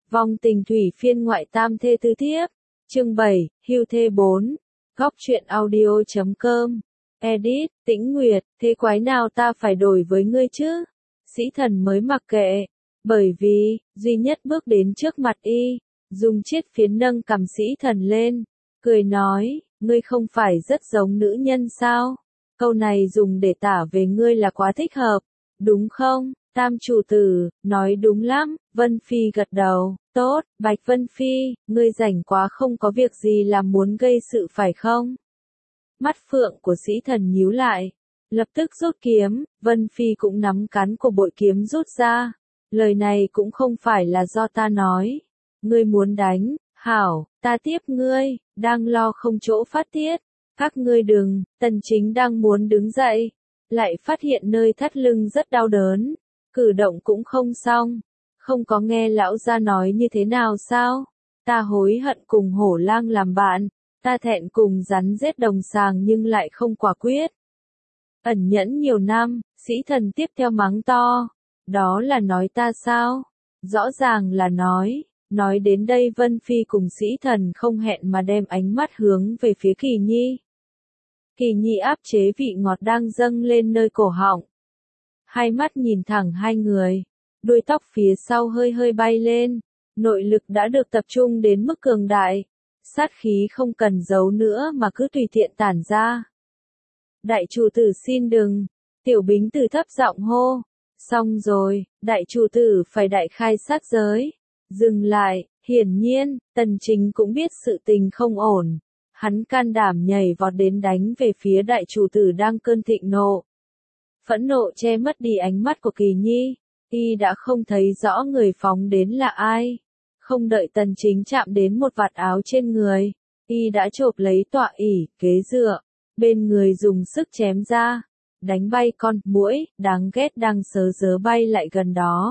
Vong tình thủy phiên ngoại tam thê tứ thiếp. Chương 7, hưu thê 4. Góc truyện audio.com. Edit, Tĩnh Nguyệt, thế quái nào ta phải đổi với ngươi chứ? Sĩ thần mới mặc kệ. Bởi vì, duy nhất bước đến trước mặt y, dùng chiếc phiến nâng cầm sĩ thần lên, cười nói, ngươi không phải rất giống nữ nhân sao? Câu này dùng để tả về ngươi là quá thích hợp, đúng không? Tam chủ tử, nói đúng lắm, Vân Phi gật đầu, tốt, Bạch Vân Phi, ngươi rảnh quá không có việc gì làm muốn gây sự phải không? Mắt phượng của sĩ thần nhíu lại, lập tức rút kiếm, Vân Phi cũng nắm cán của bội kiếm rút ra, lời này cũng không phải là do ta nói, ngươi muốn đánh, hảo, ta tiếp ngươi, đang lo không chỗ phát tiết, các ngươi đừng, Tần Chính đang muốn đứng dậy, lại phát hiện nơi thắt lưng rất đau đớn. Cử động cũng không xong, không có nghe lão gia nói như thế nào sao? Ta hối hận cùng hổ lang làm bạn, ta thẹn cùng rắn rết đồng sàng nhưng lại không quả quyết. Ẩn nhẫn nhiều năm, sĩ thần tiếp theo mắng to, đó là nói ta sao? Rõ ràng là nói đến đây Vân Phi cùng sĩ thần không hẹn mà đem ánh mắt hướng về phía Kỳ Nhi. Kỳ Nhi áp chế vị ngọt đang dâng lên nơi cổ họng. Hai mắt nhìn thẳng hai người, đuôi tóc phía sau hơi hơi bay lên, nội lực đã được tập trung đến mức cường đại, sát khí không cần giấu nữa mà cứ tùy tiện tản ra. Đại chủ tử xin đừng, Tiểu Bính Tử thấp giọng hô, xong rồi, đại chủ tử phải đại khai sát giới, dừng lại, hiển nhiên, Tần Chính cũng biết sự tình không ổn, hắn can đảm nhảy vọt đến đánh về phía đại chủ tử đang cơn thịnh nộ. Phẫn nộ che mất đi ánh mắt của Kỳ Nhi, y đã không thấy rõ người phóng đến là ai. Không đợi Tần Chính chạm đến một vạt áo trên người, y đã chộp lấy tọa ỷ, kế dựa, bên người dùng sức chém ra, đánh bay con muỗi đáng ghét đang sớ dớ bay lại gần đó.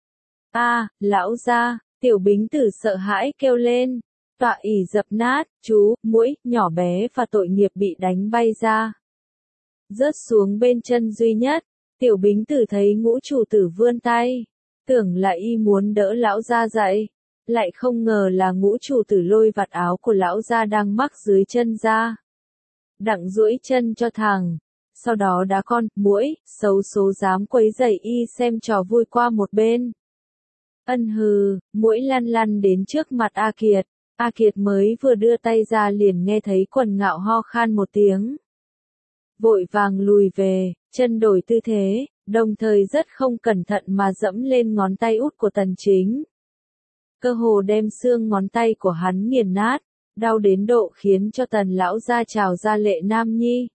A, lão gia, Tiểu Bính Tử sợ hãi kêu lên, tọa ỷ dập nát, chú, muỗi nhỏ bé và tội nghiệp bị đánh bay ra. Rớt xuống bên chân duy nhất, Tiểu Bính Tử thấy Ngũ chủ tử vươn tay, tưởng là y muốn đỡ lão gia dậy, lại không ngờ là Ngũ chủ tử lôi vạt áo của lão gia đang mắc dưới chân ra. Đặng duỗi chân cho thằng, sau đó đá con muỗi xấu số dám quấy rầy y xem trò vui qua một bên. Ân hừ, muỗi lăn lăn đến trước mặt A Kiệt, A Kiệt mới vừa đưa tay ra liền nghe thấy Quần Ngạo ho khan một tiếng. Vội vàng lùi về, chân đổi tư thế, đồng thời rất không cẩn thận mà dẫm lên ngón tay út của Tần Chính. Cơ hồ đem xương ngón tay của hắn nghiền nát, đau đến độ khiến cho Tần lão gia trào ra lệ nam nhi.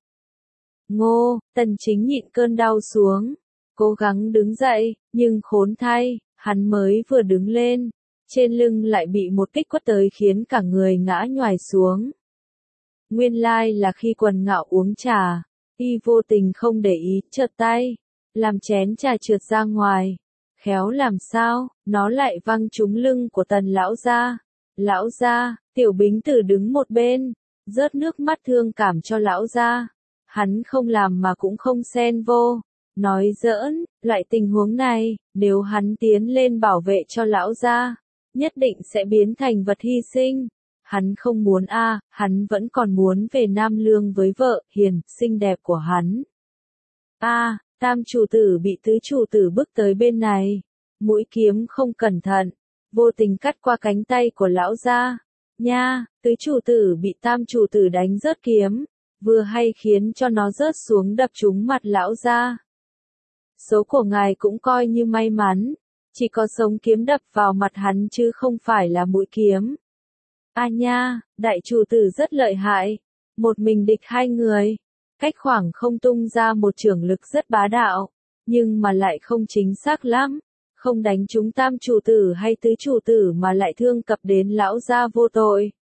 Ngô, Tần Chính nhịn cơn đau xuống, cố gắng đứng dậy, nhưng khốn thay, hắn mới vừa đứng lên, trên lưng lại bị một kích quất tới khiến cả người ngã nhoài xuống. Nguyên lai là khi Quần Ngạo uống trà, y vô tình không để ý, trượt tay, làm chén trà trượt ra ngoài. Khéo làm sao, nó lại văng trúng lưng của Tần lão gia. Lão gia, Tiểu Bính Tử đứng một bên, rớt nước mắt thương cảm cho lão gia. Hắn không làm mà cũng không xen vô. Nói giỡn, loại tình huống này, nếu hắn tiến lên bảo vệ cho lão gia, nhất định sẽ biến thành vật hy sinh. Hắn không muốn hắn vẫn còn muốn về Nam Lương với vợ hiền, xinh đẹp của hắn. Tam chủ tử bị tứ chủ tử bước tới bên này, mũi kiếm không cẩn thận, vô tình cắt qua cánh tay của lão gia. Nha, tứ chủ tử bị tam chủ tử đánh rớt kiếm, vừa hay khiến cho nó rớt xuống đập trúng mặt lão gia. Số của ngài cũng coi như may mắn, chỉ có sống kiếm đập vào mặt hắn chứ không phải là mũi kiếm. Nha, đại chủ tử rất lợi hại, một mình địch hai người, cách khoảng không tung ra một chưởng lực rất bá đạo, nhưng mà lại không chính xác lắm, không đánh trúng tam chủ tử hay tứ chủ tử mà lại thương cập đến lão gia vô tội.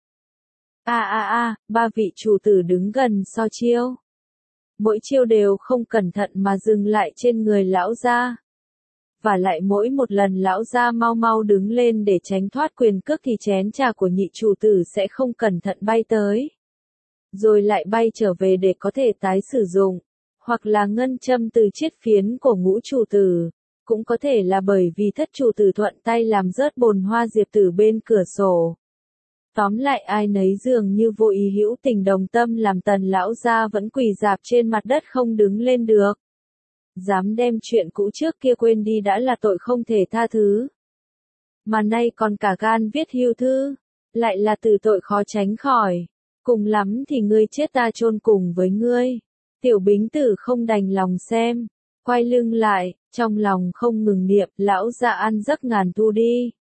Ba vị chủ tử đứng gần so chiêu. Mỗi chiêu đều không cẩn thận mà dừng lại trên người lão gia. Và lại mỗi một lần lão gia mau mau đứng lên để tránh thoát quyền cước thì chén trà của nhị chủ tử sẽ không cẩn thận bay tới. Rồi lại bay trở về để có thể tái sử dụng, hoặc là ngân châm từ chiết phiến của Ngũ chủ tử, cũng có thể là bởi vì thất chủ tử thuận tay làm rớt bồn hoa diệp tử bên cửa sổ. Tóm lại ai nấy dường như vô ý hữu tình đồng tâm làm Tần lão gia vẫn quỳ rạp trên mặt đất không đứng lên được. Dám đem chuyện cũ trước kia quên đi đã là tội không thể tha thứ. Mà nay còn cả gan viết hưu thư, lại là từ tội khó tránh khỏi. Cùng lắm thì ngươi chết ta chôn cùng với ngươi. Tiểu Bính Tử không đành lòng xem, quay lưng lại, trong lòng không ngừng niệm, lão gia ăn giấc ngàn thu đi.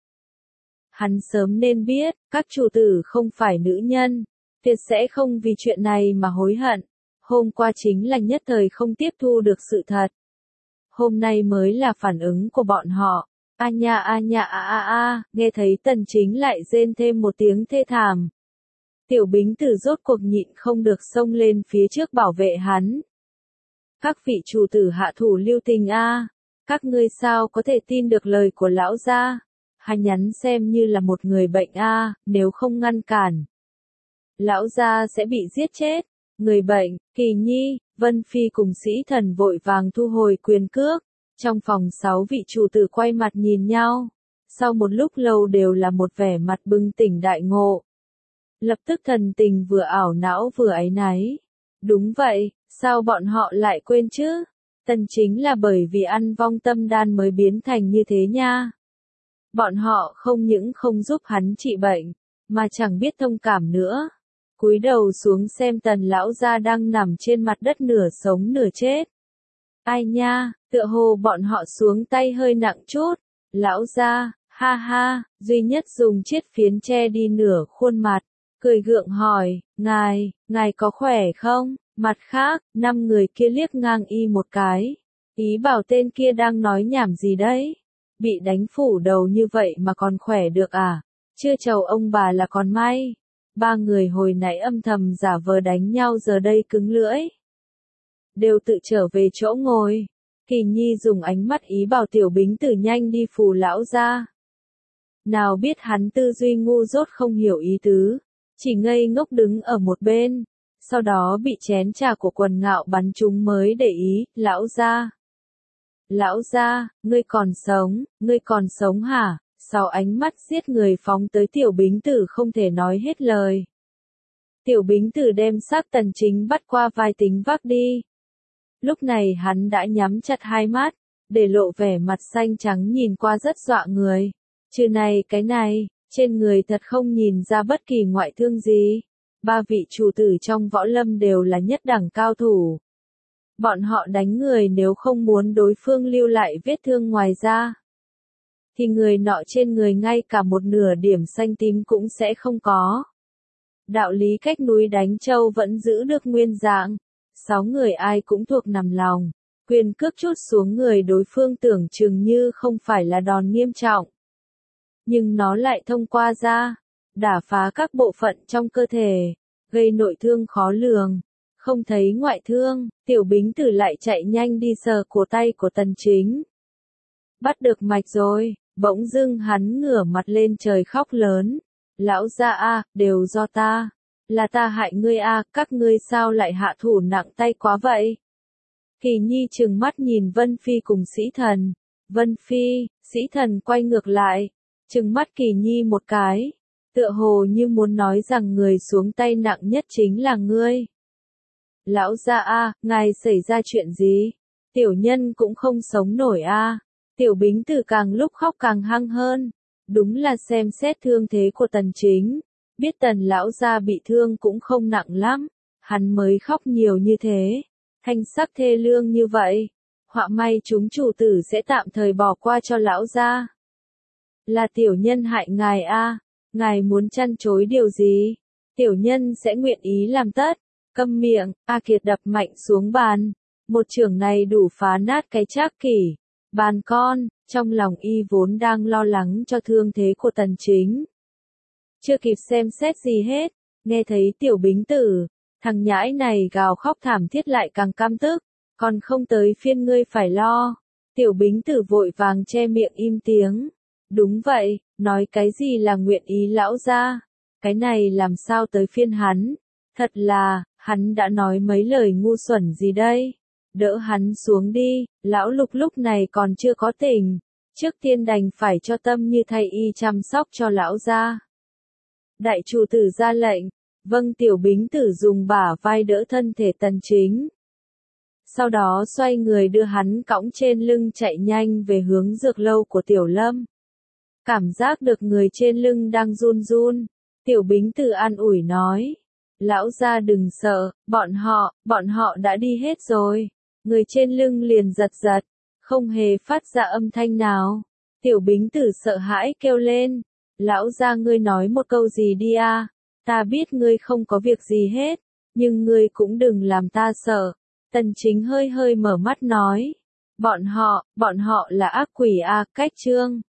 Hắn sớm nên biết, các chủ tử không phải nữ nhân, tuyệt sẽ không vì chuyện này mà hối hận. Hôm qua chính là nhất thời không tiếp thu được sự thật. Hôm nay mới là phản ứng của bọn họ. A nha a, nghe thấy Tần Chính lại rên thêm một tiếng thê thảm. Tiểu Bính Tử rốt cuộc nhịn không được xông lên phía trước bảo vệ hắn. Các vị chủ tử hạ thủ lưu tình a, các ngươi sao có thể tin được lời của lão gia? Hắn nhắn xem như là một người bệnh a, nếu không ngăn cản, lão gia sẽ bị giết chết. Người bệnh, Kỳ Nhi, Vân Phi cùng Sĩ Thần vội vàng thu hồi quyền cước. Trong phòng 6 vị chủ tử quay mặt nhìn nhau. Sau một lúc lâu đều là một vẻ mặt bừng tỉnh đại ngộ. Lập tức thần tình vừa ảo não vừa áy náy. Đúng vậy, sao bọn họ lại quên chứ? Tần Chính là bởi vì ăn vong tâm đan mới biến thành như thế nha. Bọn họ không những không giúp hắn trị bệnh, mà chẳng biết thông cảm nữa. Cúi đầu xuống xem Tần lão gia đang nằm trên mặt đất nửa sống nửa chết. Ai nha, tựa hồ bọn họ xuống tay hơi nặng chút. Lão gia, ha ha, duy nhất dùng chiếc phiến che đi nửa khuôn mặt, cười gượng hỏi, ngài có khỏe không? Mặt khác, 5 người kia liếc ngang y một cái. Ý bảo tên kia đang nói nhảm gì đấy? Bị đánh phủ đầu như vậy mà còn khỏe được à? Chưa chầu ông bà là còn may. 3 người hồi nãy âm thầm giả vờ đánh nhau giờ đây cứng lưỡi. Đều tự trở về chỗ ngồi. Kỳ Nhi dùng ánh mắt ý bảo Tiểu Bính Tử nhanh đi phù lão ra. Nào biết hắn tư duy ngu dốt không hiểu ý tứ, chỉ ngây ngốc đứng ở một bên, sau đó bị chén trà của Quần Ngạo bắn trúng mới để ý, lão gia, ngươi còn sống hả? Sau ánh mắt giết người phóng tới Tiểu Bính Tử không thể nói hết lời. Tiểu Bính Tử đem xác Tần Chính bắt qua vai tính vác đi. Lúc này hắn đã nhắm chặt hai mắt, để lộ vẻ mặt xanh trắng nhìn qua rất dọa người. Trừ này cái này, trên người thật không nhìn ra bất kỳ ngoại thương gì. 3 vị chủ tử trong võ lâm đều là nhất đẳng cao thủ. Bọn họ đánh người nếu không muốn đối phương lưu lại vết thương ngoài ra, thì người nọ trên người ngay cả một nửa điểm xanh tím cũng sẽ không có. Đạo lý cách núi đánh trâu vẫn giữ được nguyên dạng. 6 người ai cũng thuộc nằm lòng. Quyền cước trút xuống người đối phương tưởng chừng như không phải là đòn nghiêm trọng. Nhưng nó lại thông qua da, đả phá các bộ phận trong cơ thể, gây nội thương khó lường. Không thấy ngoại thương, Tiểu Bính Tử lại chạy nhanh đi sờ cổ tay của Tần Chính. Bắt được mạch rồi, bỗng dưng hắn ngửa mặt lên trời khóc lớn. Lão gia a, đều do ta. Là ta hại ngươi a, các ngươi sao lại hạ thủ nặng tay quá vậy? Kỳ Nhi trừng mắt nhìn Vân Phi cùng Sĩ Thần. Vân Phi, Sĩ Thần quay ngược lại, trừng mắt Kỳ Nhi một cái, tựa hồ như muốn nói rằng người xuống tay nặng nhất chính là ngươi. Lão gia a, ngài xảy ra chuyện gì? Tiểu nhân cũng không sống nổi a. Tiểu Bính Tử càng lúc khóc càng hăng hơn. Đúng là xem xét thương thế của Tần Chính, biết Tần lão gia bị thương cũng không nặng lắm, hắn mới khóc nhiều như thế, thanh sắc thê lương như vậy. Họa may chúng chủ tử sẽ tạm thời bỏ qua cho lão gia. Là tiểu nhân hại ngài a, ngài muốn chăn chối điều gì? Tiểu nhân sẽ nguyện ý làm tất. Câm miệng, A Kiệt đập mạnh xuống bàn. Một chưởng này đủ phá nát cái trác kỷ. Bàn con, trong lòng y vốn đang lo lắng cho thương thế của Tần Chính. Chưa kịp xem xét gì hết, nghe thấy Tiểu Bính Tử, thằng nhãi này gào khóc thảm thiết lại càng căm tức, còn không tới phiên ngươi phải lo. Tiểu Bính Tử vội vàng che miệng im tiếng. Đúng vậy, nói cái gì là nguyện ý lão gia, cái này làm sao tới phiên hắn, thật là, hắn đã nói mấy lời ngu xuẩn gì đây. đỡ hắn xuống đi, lão Lục lúc này còn chưa có tỉnh, trước tiên đành phải cho Tâm Như thay y chăm sóc cho lão gia. Đại chủ tử ra lệnh, vâng. Tiểu Bính Tử dùng bả vai đỡ thân thể Tần Chính. Sau đó xoay người đưa hắn cõng trên lưng chạy nhanh về hướng dược lâu của Tiểu Lâm. Cảm giác được người trên lưng đang run run, Tiểu Bính Tử an ủi nói. Lão gia đừng sợ, bọn họ đã đi hết rồi. Người trên lưng liền giật giật, không hề phát ra âm thanh nào. Tiểu Bính Tử sợ hãi kêu lên. Lão gia ngươi nói một câu gì đi a, ta biết ngươi không có việc gì hết, nhưng ngươi cũng đừng làm ta sợ. Tần Chính hơi hơi mở mắt nói. Bọn họ là ác quỷ a, cách chương.